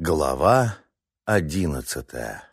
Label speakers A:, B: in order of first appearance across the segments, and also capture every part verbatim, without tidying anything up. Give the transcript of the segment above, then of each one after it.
A: Глава одиннадцатая.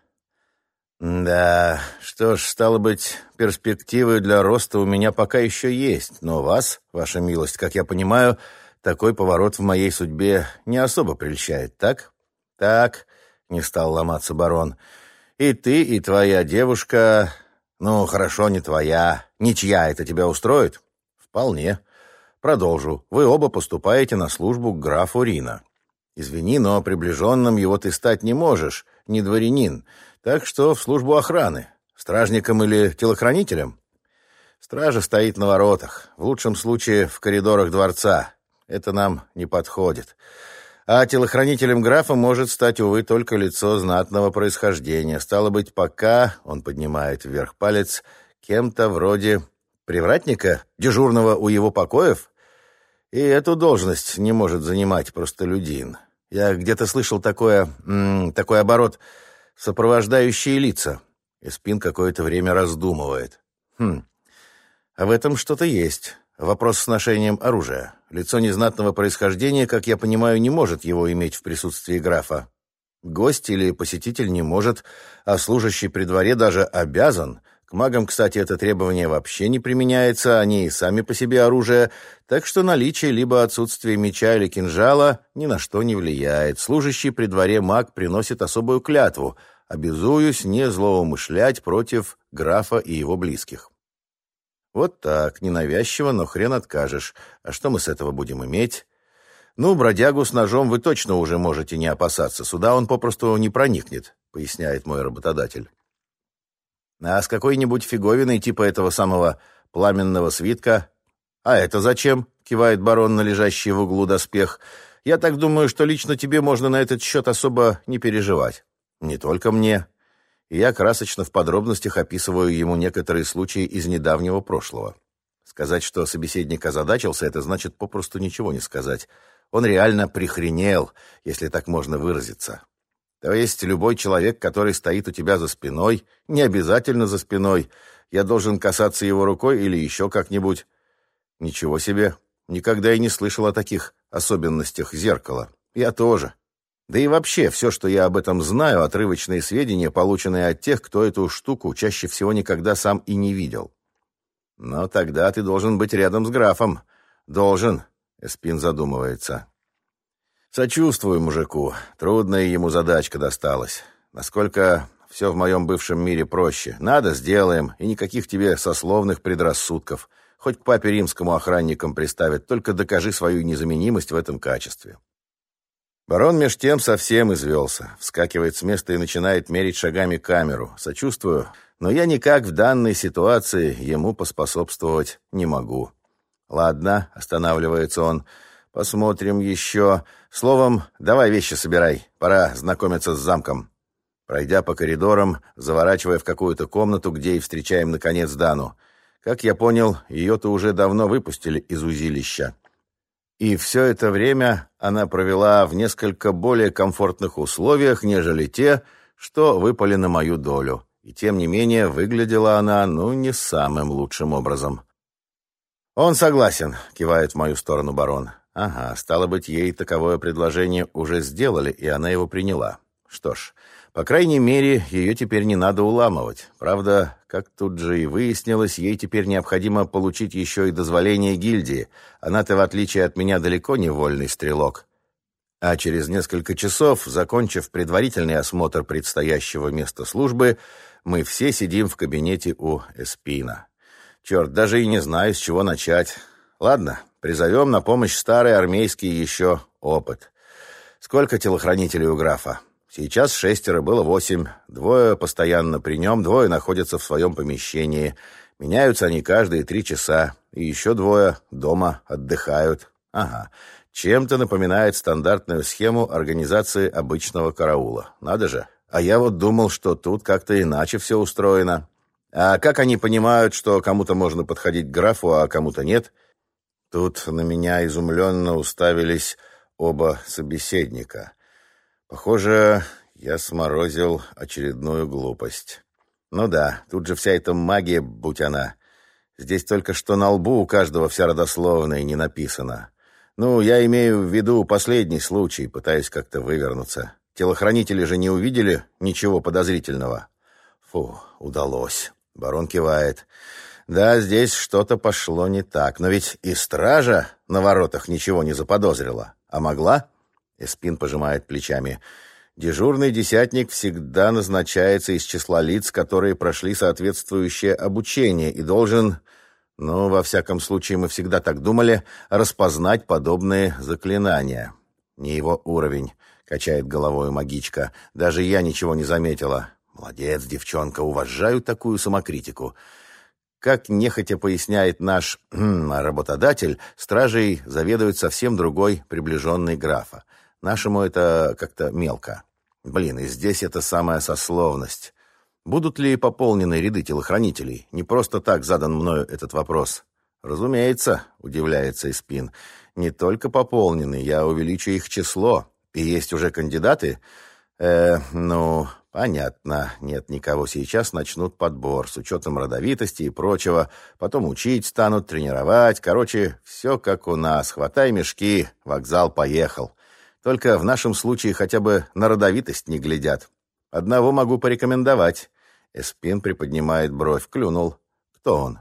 A: Да, что ж, стало быть, перспективы для роста у меня пока еще есть, но вас, ваша милость, как я понимаю, такой поворот в моей судьбе не особо прельщает, так? Так, не стал ломаться барон. И ты, и твоя девушка... Ну, хорошо, не твоя. Ничья это тебя устроит? Вполне. Продолжу. Вы оба поступаете на службу к графу Рино. Извини, но приближенным его ты стать не можешь, не дворянин. Так что в службу охраны. Стражником или телохранителем? Стража стоит на воротах. В лучшем случае в коридорах дворца. Это нам не подходит. А телохранителем графа может стать, увы, только лицо знатного происхождения. Стало быть, пока, он поднимает вверх палец, кем-то вроде привратника, дежурного у его покоев. И эту должность не может занимать простолюдин. Я где-то слышал такое, м, такой оборот «сопровождающие лица». Эспин какое-то время раздумывает. Хм, а в этом что-то есть. Вопрос с ношением оружия. Лицо незнатного происхождения, как я понимаю, не может его иметь в присутствии графа. Гость или посетитель не может, а служащий при дворе даже обязан. К магам, кстати, это требование вообще не применяется, они и сами по себе оружие, так что наличие либо отсутствие меча или кинжала ни на что не влияет. Служащий при дворе маг приносит особую клятву, обязуюсь не злоумышлять против графа и его близких. Вот так, ненавязчиво, но хрен откажешь. А что мы с этого будем иметь? Ну, бродягу с ножом вы точно уже можете не опасаться, сюда он попросту не проникнет, поясняет мой работодатель. А с какой-нибудь фиговиной типа этого самого пламенного свитка? А это зачем? Кивает барон на лежащий в углу доспех. Я так думаю, что лично тебе можно на этот счет особо не переживать. Не только мне. И я красочно в подробностях описываю ему некоторые случаи из недавнего прошлого. Сказать, что собеседник озадачился, это значит попросту ничего не сказать. Он реально прихренел, если так можно выразиться. То есть любой человек, который стоит у тебя за спиной, не обязательно за спиной, я должен касаться его рукой или еще как-нибудь. Ничего себе, никогда и не слышал о таких особенностях зеркала. Я тоже. Да и вообще, все, что я об этом знаю, отрывочные сведения, полученные от тех, кто эту штуку чаще всего никогда сам и не видел. Но тогда ты должен быть рядом с графом. Должен, Эспин задумывается. Сочувствую мужику. Трудная ему задачка досталась. Насколько все в моем бывшем мире проще. Надо, сделаем, и никаких тебе сословных предрассудков. Хоть к папе римскому охранникам приставят, только докажи свою незаменимость в этом качестве. Барон меж тем совсем извелся. Вскакивает с места и начинает мерить шагами камеру. Сочувствую, но я никак в данной ситуации ему поспособствовать не могу. Ладно, останавливается он. Посмотрим еще. Словом, давай вещи собирай. Пора знакомиться с замком. Пройдя по коридорам, заворачивая в какую-то комнату, где и встречаем, наконец, Дану. Как я понял, ее-то уже давно выпустили из узилища. И все это время она провела в несколько более комфортных условиях, нежели те, что выпали на мою долю. И тем не менее, выглядела она, ну, не самым лучшим образом. «Он согласен», — кивает в мою сторону барон. «Ага, стало быть, ей таковое предложение уже сделали, и она его приняла. Что ж, по крайней мере, ее теперь не надо уламывать. Правда, как тут же и выяснилось, ей теперь необходимо получить еще и дозволение гильдии. Она-то, в отличие от меня, далеко не вольный стрелок. А через несколько часов, закончив предварительный осмотр предстоящего места службы, мы все сидим в кабинете у Эспина. Черт, даже и не знаю, с чего начать. Ладно, призовем на помощь старый армейский еще опыт. Сколько телохранителей у графа? Сейчас шестеро, было восемь. Двое постоянно при нем, двое находятся в своем помещении. Меняются они каждые три часа. И еще двое дома отдыхают. Ага, чем-то напоминает стандартную схему организации обычного караула. Надо же. А я вот думал, что тут как-то иначе все устроено. А как они понимают, что кому-то можно подходить к графу, а кому-то нет? Тут на меня изумленно уставились оба собеседника. Похоже, я сморозил очередную глупость. Ну да, тут же вся эта магия, будь она. Здесь только что на лбу у каждого вся родословная не написана. Ну, я имею в виду последний случай, пытаюсь как-то вывернуться. Телохранители же не увидели ничего подозрительного. Фу, удалось. Барон кивает. Да, здесь что-то пошло не так. Но ведь и стража на воротах ничего не заподозрила. А могла? Эспин пожимает плечами. Дежурный десятник всегда назначается из числа лиц, которые прошли соответствующее обучение, и должен, ну, во всяком случае, мы всегда так думали, распознать подобные заклинания. Не его уровень, качает головой магичка. Даже я ничего не заметила. Молодец, девчонка, уважаю такую самокритику. Как нехотя поясняет наш работодатель, стражей заведует совсем другой приближенный графа. Нашему это как-то мелко. Блин, и здесь это самая сословность. Будут ли пополнены ряды телохранителей? Не просто так задан мною этот вопрос. Разумеется, удивляется Эспин. Не только пополнены, я увеличу их число. И есть уже кандидаты? Э, ну... Понятно. Нет никого сейчас, начнут подбор с учетом родовитости и прочего. Потом учить станут, тренировать. Короче, все как у нас. Хватай мешки, вокзал поехал. Только в нашем случае хотя бы на родовитость не глядят. Одного могу порекомендовать. Эспин приподнимает бровь, клюнул. Кто он?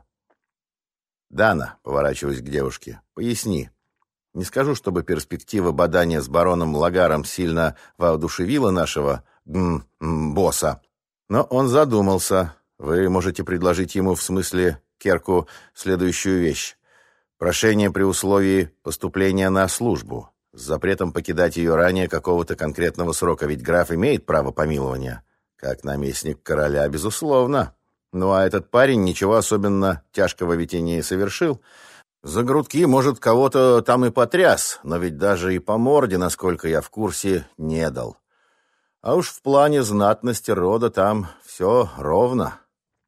A: Дана, поворачиваясь к девушке. Поясни. Не скажу, чтобы перспектива бадания с бароном Лагаром сильно воодушевила нашего м -м, босса. Но он задумался. Вы можете предложить ему, в смысле Керку, следующую вещь. Прошение при условии поступления на службу. С запретом покидать ее ранее какого-то конкретного срока. Ведь граф имеет право помилования. Как наместник короля, безусловно. Ну а этот парень ничего особенно тяжкого ведь и не совершил. За грудки, может, кого-то там и потряс, но ведь даже и по морде, насколько я в курсе, не дал. А уж в плане знатности рода там все ровно.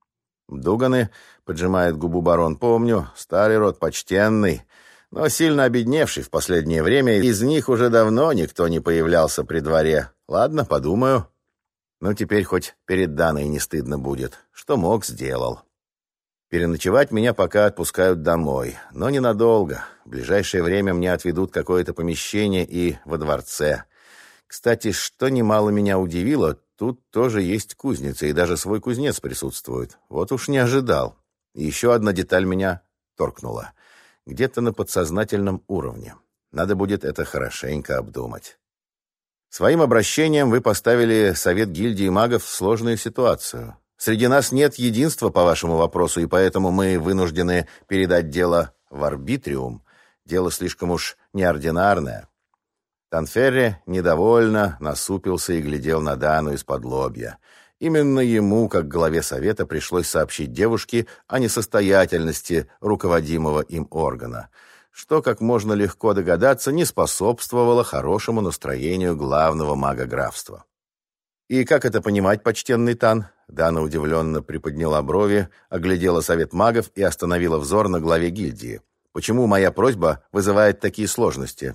A: Дуганы, поджимает губу барон, помню, старый род почтенный, но сильно обедневший в последнее время, из них уже давно никто не появлялся при дворе. Ладно, подумаю. Ну, теперь хоть перед Даной не стыдно будет. Что мог, сделал. Переночевать меня пока отпускают домой, но ненадолго. В ближайшее время мне отведут какое-то помещение и во дворце. Кстати, что немало меня удивило, тут тоже есть кузница, и даже свой кузнец присутствует. Вот уж не ожидал. И еще одна деталь меня торкнула. Где-то на подсознательном уровне. Надо будет это хорошенько обдумать. Своим обращением вы поставили совет гильдии магов в сложную ситуацию. Среди нас нет единства по вашему вопросу, и поэтому мы вынуждены передать дело в арбитриум. Дело слишком уж неординарное. Танферре недовольно насупился и глядел на Дану из-под лобья. Именно ему, как главе совета, пришлось сообщить девушке о несостоятельности руководимого им органа, что, как можно легко догадаться, не способствовало хорошему настроению главного мага графства. «И как это понимать, почтенный Тан?» Дана удивленно приподняла брови, оглядела совет магов и остановила взор на главе гильдии. «Почему моя просьба вызывает такие сложности?»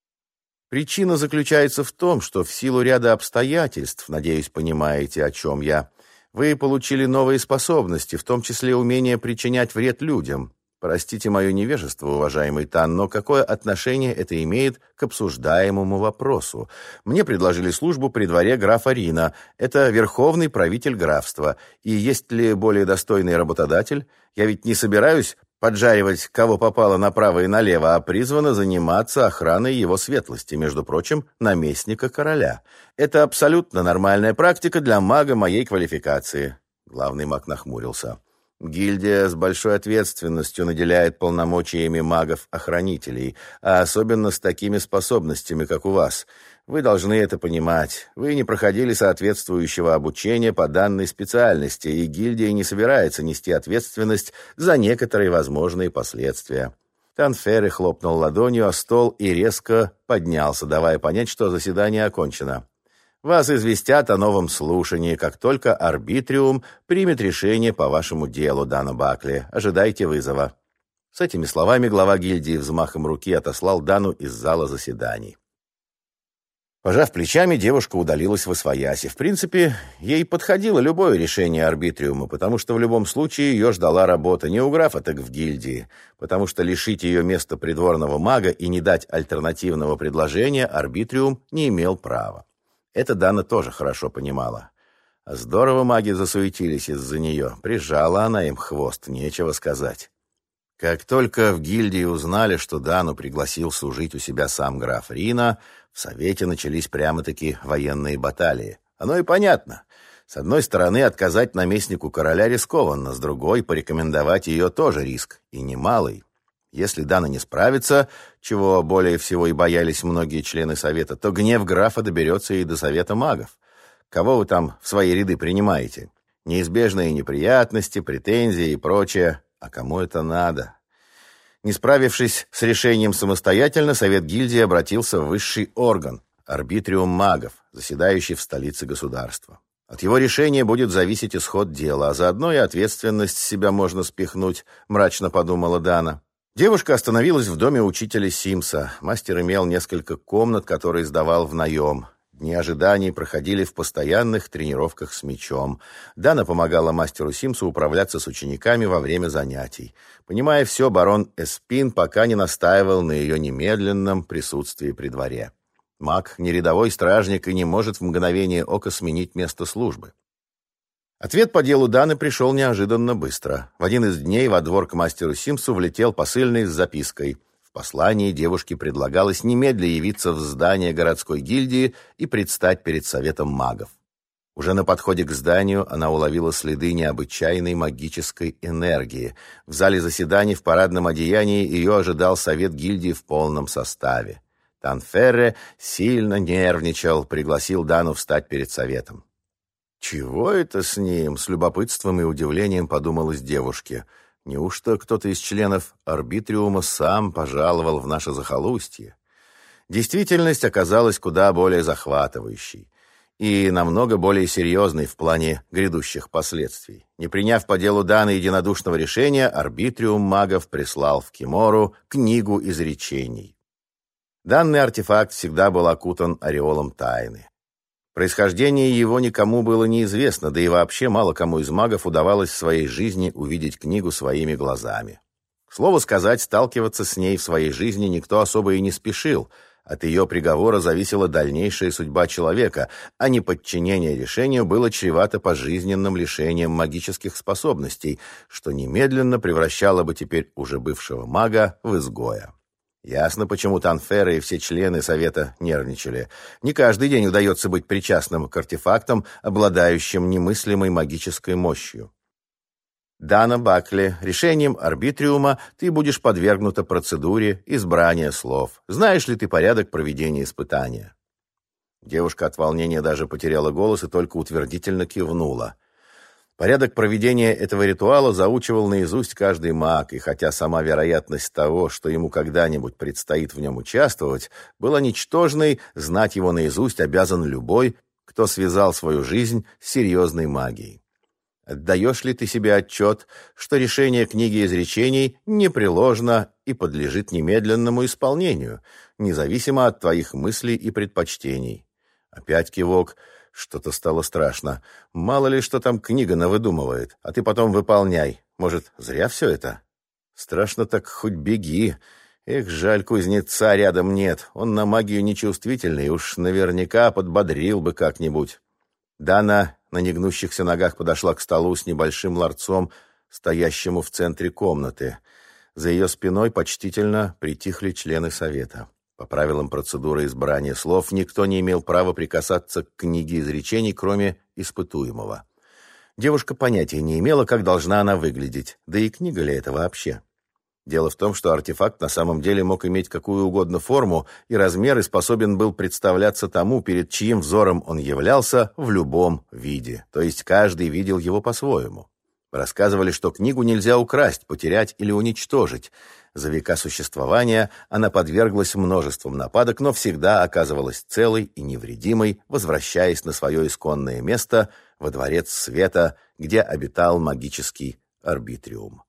A: «Причина заключается в том, что в силу ряда обстоятельств, надеюсь, понимаете, о чем я, вы получили новые способности, в том числе умение причинять вред людям. Простите мое невежество, уважаемый Тан, но какое отношение это имеет к обсуждаемому вопросу? Мне предложили службу при дворе графа Рина. Это верховный правитель графства. И есть ли более достойный работодатель? Я ведь не собираюсь поджаривать кого попало направо и налево, а призвана заниматься охраной его светлости, между прочим, наместника короля. Это абсолютно нормальная практика для мага моей квалификации». Главный маг нахмурился. «Гильдия с большой ответственностью наделяет полномочиями магов-охранителей, а особенно с такими способностями, как у вас. Вы должны это понимать. Вы не проходили соответствующего обучения по данной специальности, и гильдия не собирается нести ответственность за некоторые возможные последствия». Танферре хлопнул ладонью о стол и резко поднялся, давая понять, что заседание окончено. «Вас известят о новом слушании, как только арбитриум примет решение по вашему делу, Дана Бакли. Ожидайте вызова». С этими словами глава гильдии взмахом руки отослал Дану из зала заседаний. Пожав плечами, девушка удалилась восвояси. В принципе, ей подходило любое решение арбитриума, потому что в любом случае ее ждала работа не у графа, так в гильдии, потому что лишить ее места придворного мага и не дать альтернативного предложения арбитриум не имел права. Это Дана тоже хорошо понимала. А здорово маги засуетились из-за нее. Прижала она им хвост, нечего сказать. Как только в гильдии узнали, что Дану пригласил служить у себя сам граф Рина, в совете начались прямо-таки военные баталии. Оно и понятно. С одной стороны, отказать наместнику короля рискованно, с другой, порекомендовать ее тоже риск, и немалый. Если Дана не справится, чего более всего и боялись многие члены совета, то гнев графа доберется и до совета магов. Кого вы там в свои ряды принимаете? Неизбежные неприятности, претензии и прочее. А кому это надо? Не справившись с решением самостоятельно, совет гильдии обратился в высший орган – арбитриум магов, заседающий в столице государства. От его решения будет зависеть исход дела, а заодно и ответственность с себя можно спихнуть, мрачно подумала Дана. Девушка остановилась в доме учителя Симса. Мастер имел несколько комнат, которые сдавал в наем. Дни ожиданий проходили в постоянных тренировках с мечом. Дана помогала мастеру Симсу управляться с учениками во время занятий. Понимая все, барон Эспин пока не настаивал на ее немедленном присутствии при дворе. Маг не рядовой стражник и не может в мгновение ока сменить место службы. Ответ по делу Даны пришел неожиданно быстро. В один из дней во двор к мастеру Симсу влетел посыльный с запиской. В послании девушке предлагалось немедля явиться в здание городской гильдии и предстать перед советом магов. Уже на подходе к зданию она уловила следы необычайной магической энергии. В зале заседаний в парадном одеянии ее ожидал совет гильдии в полном составе. Танферре сильно нервничал, пригласил Дану встать перед советом. «Чего это с ним?» — с любопытством и удивлением подумалось девушке. Неужто кто-то из членов арбитриума сам пожаловал в наше захолустье? Действительность оказалась куда более захватывающей и намного более серьезной в плане грядущих последствий. Не приняв по делу Даны единодушного решения, арбитриум магов прислал в Кимору книгу изречений. Данный артефакт всегда был окутан ореолом тайны. Происхождение его никому было неизвестно, да и вообще мало кому из магов удавалось в своей жизни увидеть книгу своими глазами. К слову сказать, сталкиваться с ней в своей жизни никто особо и не спешил. От ее приговора зависела дальнейшая судьба человека, а неподчинение решению было чревато пожизненным лишением магических способностей, что немедленно превращало бы теперь уже бывшего мага в изгоя. Ясно, почему Танферре и все члены совета нервничали. Не каждый день удается быть причастным к артефактам, обладающим немыслимой магической мощью. Дана Бакли, решением арбитриума ты будешь подвергнута процедуре избрания слов. Знаешь ли ты порядок проведения испытания?» Девушка от волнения даже потеряла голос и только утвердительно кивнула. Порядок проведения этого ритуала заучивал наизусть каждый маг, и хотя сама вероятность того, что ему когда-нибудь предстоит в нем участвовать, была ничтожной, знать его наизусть обязан любой, кто связал свою жизнь с серьезной магией. Отдаешь ли ты себе отчет, что решение книги изречений непреложно и подлежит немедленному исполнению, независимо от твоих мыслей и предпочтений? Опять кивок. Что-то стало страшно. Мало ли, что там книга навыдумывает, а ты потом выполняй. Может, зря все это? Страшно так хоть беги. Эх, жаль, кузнеца рядом нет. Он на магию нечувствительный, уж наверняка подбодрил бы как-нибудь. Дана на негнущихся ногах подошла к столу с небольшим ларцом, стоящему в центре комнаты. За ее спиной почтительно притихли члены совета. По правилам процедуры избрания слов никто не имел права прикасаться к книге изречений, кроме испытуемого. Девушка понятия не имела, как должна она выглядеть, да и книга ли это вообще. Дело в том, что артефакт на самом деле мог иметь какую угодно форму и размер, и способен был представляться тому, перед чьим взором он являлся, в любом виде. То есть каждый видел его по-своему. Рассказывали, что книгу нельзя украсть, потерять или уничтожить. За века существования она подверглась множеству нападок, но всегда оказывалась целой и невредимой, возвращаясь на свое исконное место во дворец света, где обитал магический арбитриум.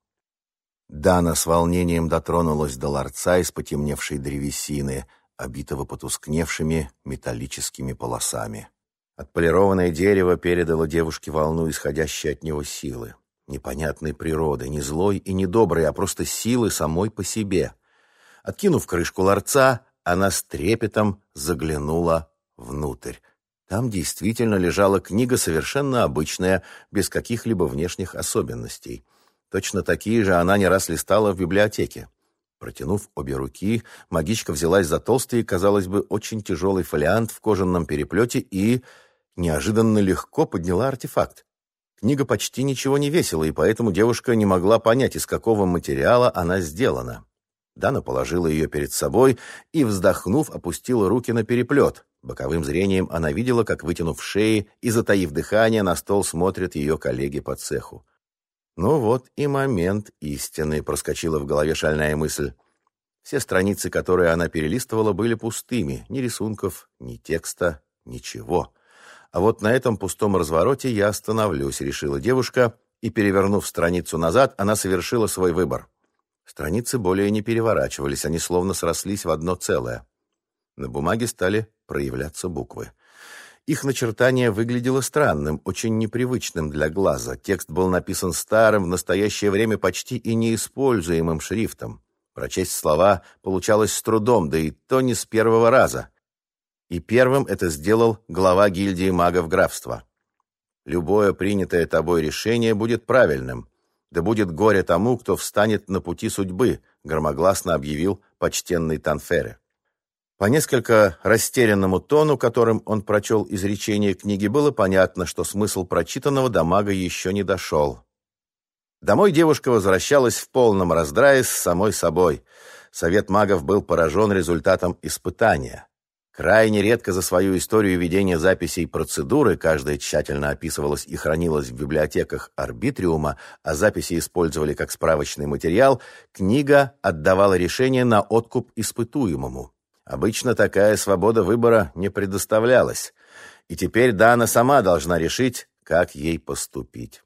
A: Дана с волнением дотронулась до ларца из потемневшей древесины, обитого потускневшими металлическими полосами. Отполированное дерево передало девушке волну, исходящей от него силы. Непонятной природы, не злой и не доброй, а просто силы самой по себе. Откинув крышку ларца, она с трепетом заглянула внутрь. Там действительно лежала книга совершенно обычная, без каких-либо внешних особенностей. Точно такие же она не раз листала в библиотеке. Протянув обе руки, магичка взялась за толстый, казалось бы, очень тяжелый фолиант в кожаном переплете и неожиданно легко подняла артефакт. Книга почти ничего не весила, и поэтому девушка не могла понять, из какого материала она сделана. Дана положила ее перед собой и, вздохнув, опустила руки на переплет. Боковым зрением она видела, как, вытянув шеи и затаив дыхание, на стол смотрят ее коллеги по цеху. Ну вот и момент истины, проскочила в голове шальная мысль. Все страницы, которые она перелистывала, были пустыми. Ни рисунков, ни текста, ничего. А вот на этом пустом развороте я остановлюсь, решила девушка, и, перевернув страницу назад, она совершила свой выбор. Страницы более не переворачивались, они словно срослись в одно целое. На бумаге стали проявляться буквы. Их начертание выглядело странным, очень непривычным для глаза. Текст был написан старым, в настоящее время почти и неиспользуемым шрифтом. Прочесть слова получалось с трудом, да и то не с первого раза. И первым это сделал глава гильдии магов графства. «Любое принятое тобой решение будет правильным. Да будет горе тому, кто встанет на пути судьбы», громогласно объявил почтенный Танфере. По несколько растерянному тону, которым он прочел изречение книги, было понятно, что смысл прочитанного до мага еще не дошел. Домой девушка возвращалась в полном раздрае с самой собой. Совет магов был поражен результатом испытания. Крайне редко за свою историю ведения записей процедуры, каждая тщательно описывалась и хранилась в библиотеках Арбитриума, а записи использовали как справочный материал, книга отдавала решение на откуп испытуемому. Обычно такая свобода выбора не предоставлялась, и теперь Дана сама должна решить, как ей поступить.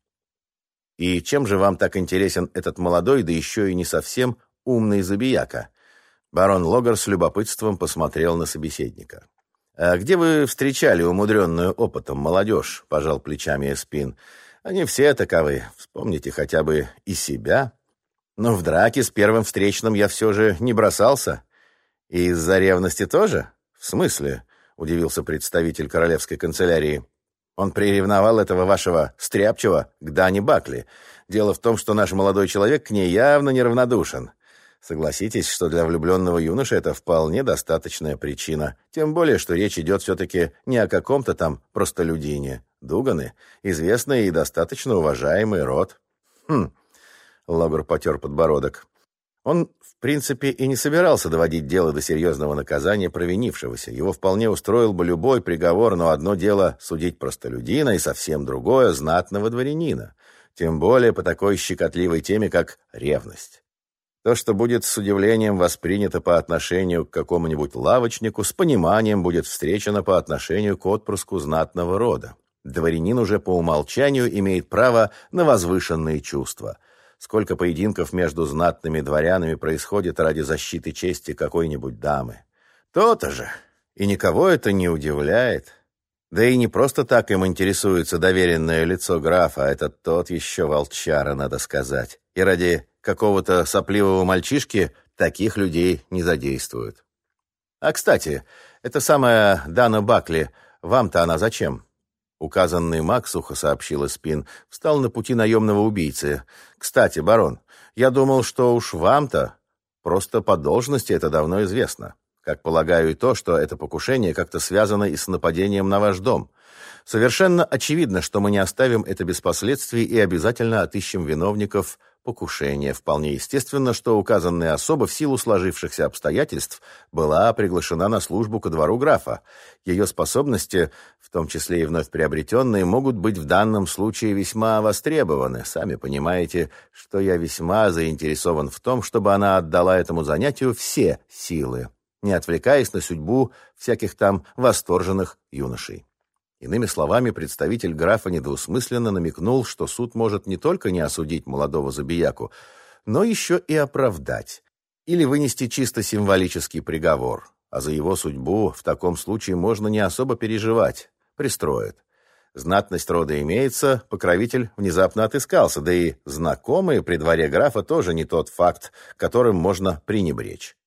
A: «И чем же вам так интересен этот молодой, да еще и не совсем умный забияка?» Барон Логар с любопытством посмотрел на собеседника. «А где вы встречали умудренную опытом молодежь?» — пожал плечами Эспин. «Они все таковы. Вспомните хотя бы и себя. Но в драке с первым встречным я все же не бросался». «И из-за ревности тоже? В смысле?» — удивился представитель королевской канцелярии. «Он приревновал этого вашего стряпчего к Дане Бакли. Дело в том, что наш молодой человек к ней явно неравнодушен. Согласитесь, что для влюбленного юноши это вполне достаточная причина. Тем более, что речь идет все-таки не о каком-то там простолюдине. Дуганы — известный и достаточно уважаемый род». «Хм...» — Логар потер подбородок. Он, в принципе, и не собирался доводить дело до серьезного наказания провинившегося. Его вполне устроил бы любой приговор, но одно дело судить простолюдина и совсем другое — знатного дворянина. Тем более по такой щекотливой теме, как ревность. То, что будет с удивлением воспринято по отношению к какому-нибудь лавочнику, с пониманием будет встречено по отношению к отпрыску знатного рода. Дворянин уже по умолчанию имеет право на возвышенные чувства. Сколько поединков между знатными дворянами происходит ради защиты чести какой-нибудь дамы. То-то же. И никого это не удивляет. Да и не просто так им интересуется доверенное лицо графа, а это тот еще волчара, надо сказать. И ради какого-то сопливого мальчишки таких людей не задействуют. А, кстати, эта самая Дана Бакли, вам-то она зачем? Указанный маг, сухо сообщил Эспин, встал на пути наемного убийцы. «Кстати, барон, я думал, что уж вам-то просто по должности это давно известно. Как полагаю и то, что это покушение как-то связано и с нападением на ваш дом. Совершенно очевидно, что мы не оставим это без последствий и обязательно отыщем виновников покушения. Вполне естественно, что указанная особа в силу сложившихся обстоятельств была приглашена на службу ко двору графа. Ее способности, в том числе и вновь приобретенные, могут быть в данном случае весьма востребованы. Сами понимаете, что я весьма заинтересован в том, чтобы она отдала этому занятию все силы, не отвлекаясь на судьбу всяких там восторженных юношей». Иными словами, представитель графа недвусмысленно намекнул, что суд может не только не осудить молодого забияку, но еще и оправдать или вынести чисто символический приговор, а за его судьбу в таком случае можно не особо переживать, пристроят. Знатность рода имеется, покровитель внезапно отыскался, да и знакомые при дворе графа тоже не тот факт, которым можно пренебречь.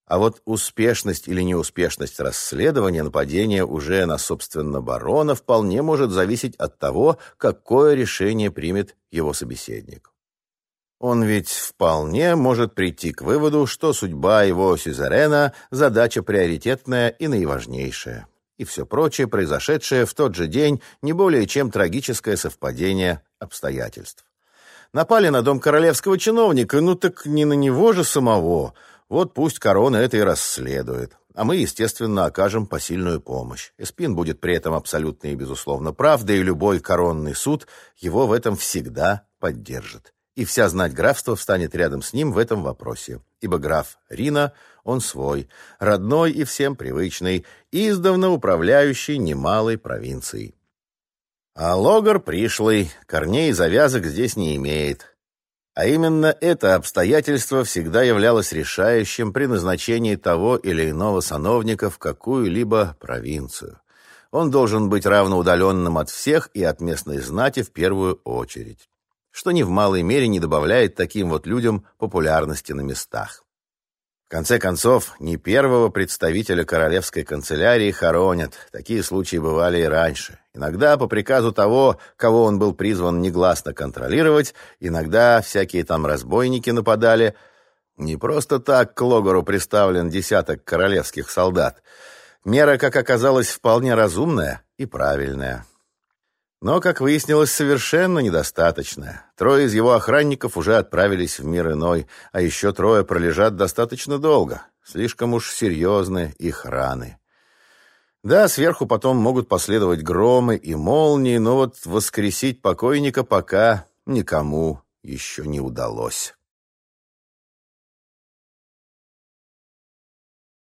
A: А вот успешность или неуспешность расследования нападения уже на, собственно, барона вполне может зависеть от того, какое решение примет его собеседник. Он ведь вполне может прийти к выводу, что судьба его сюзерена – задача приоритетная и наиважнейшая. И все прочее, произошедшее в тот же день, не более чем трагическое совпадение обстоятельств. Напали на дом королевского чиновника, ну так не на него же самого. Вот пусть корона это и расследует. А мы, естественно, окажем посильную помощь. Эспин будет при этом абсолютно и безусловно прав, да и любой коронный суд его в этом всегда поддержит. И вся знать графства встанет рядом с ним в этом вопросе. Ибо граф Рина, он свой, родной и всем привычный, издавна управляющий немалой провинцией. А логар пришлый, корней и завязок здесь не имеет. А именно это обстоятельство всегда являлось решающим при назначении того или иного сановника в какую-либо провинцию. Он должен быть равноудаленным от всех и от местной знати в первую очередь, что ни в малой мере не добавляет таким вот людям популярности на местах. В конце концов, не первого представителя королевской канцелярии хоронят. Такие случаи бывали и раньше. Иногда по приказу того, кого он был призван негласно контролировать, иногда всякие там разбойники нападали. Не просто так к логору приставлен десяток королевских солдат. Мера, как оказалось, вполне разумная и правильная. Но, как выяснилось, совершенно недостаточно. Трое из его охранников уже отправились в мир иной, а еще трое пролежат достаточно долго. Слишком уж серьезны их раны. Да, сверху потом могут последовать громы и молнии, но вот воскресить покойника пока никому еще не удалось.